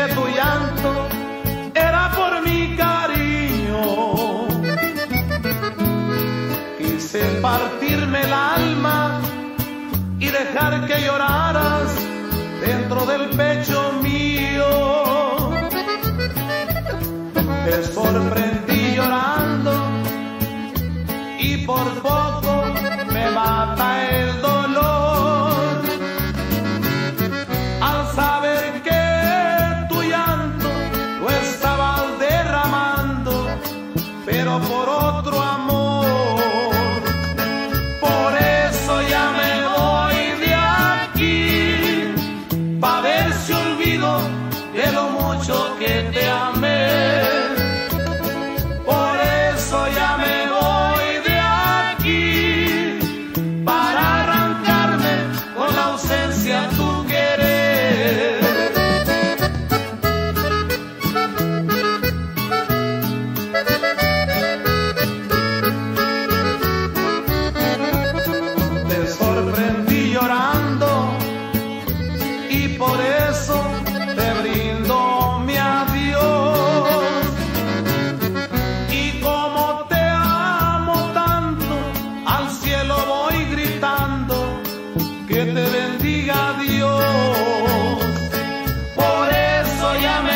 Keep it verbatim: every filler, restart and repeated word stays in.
tu llanto era por mi cariño. Quise partirme el alma y dejar que lloraras dentro del pecho mío. Te sorprendí llorando y por poco me mata el dolor al saber que tu llanto lo estabas derramando, pero por otro amor. Por eso ya me voy de aquí, pa' ver si olvido de lo mucho que te amé. Por eso ya me voy de aquí, para arrancarme con la ausencia tu querer. Te sorprendí llorando y por eso te brindo mi adiós. Y como te amo tanto, al cielo voy gritando que te bendiga Dios. Por eso ya me